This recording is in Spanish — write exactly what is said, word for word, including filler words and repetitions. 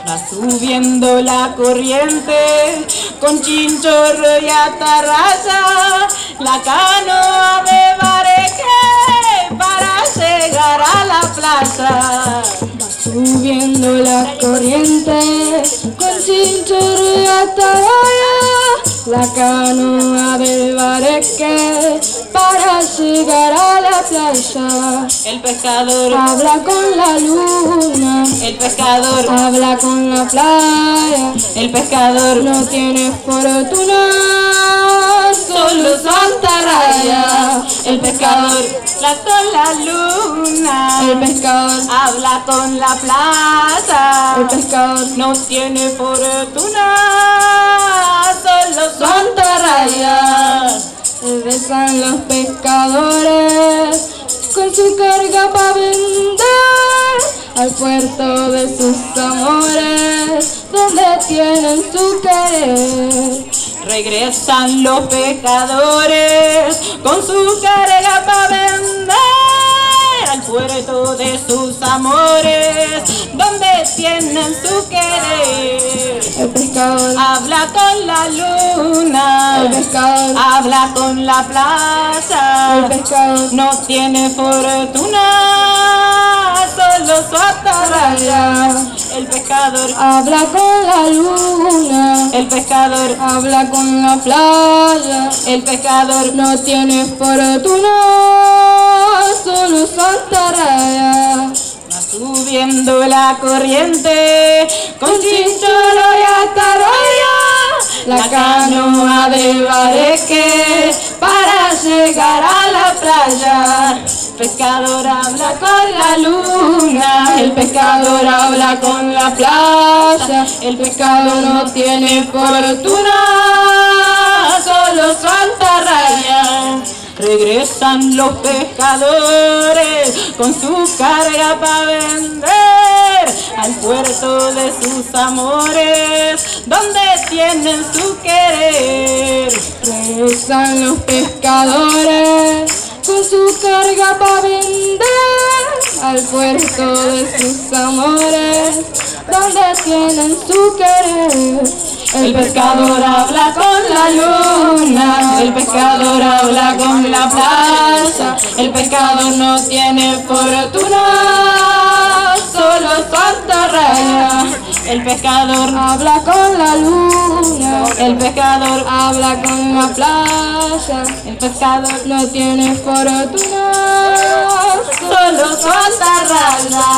Va subiendo la corriente con chinchorro y atarraya, la canoa de Bareque para llegar a la playa. Va subiendo la corriente con chinchorro y atarraya, la canoa del Bareque para llegar a la playa. El pescador habla con la luna, el pescador habla con la playa. El pescador no tiene fortuna, solo su atarraya. El pescador habla con la luna, el pescador habla con la playa. El pescador no tiene fortuna, solo su atarraya. Regresan los pescadores con su carga para vender al puerto de sus amores, donde tienen su querer. Regresan los pescadores con su carga para vender al puerto de sus amores, donde tienen su querer. El pescador habla con la luna, el pescador habla con la playa. El pescador no tiene fortuna, solo su atarraya. El pescador habla con la luna, el pescador habla con la playa. El pescador no tiene fortuna, solo su atarraya. Va subiendo la corriente con chinchorro y atarraya, la canoa del Bareque para llegar a la playa. El pescador habla con la luna, el pescador habla con la playa. El pescador no tiene fortuna, solo su atarraya. Regresan los pescadores con su carga para vender al puerto de sus amores, donde tienen su querer. Regresan los pescadores con su carga para vender al puerto de sus amores, donde tienen su querer. El pescador habla con la luna, el pescador habla con la playa. El pescador no tiene fortuna, solo su atarraya. El pescador habla con la luna, el pescador habla con la playa. El pescador no tiene fortuna, solo su atarraya.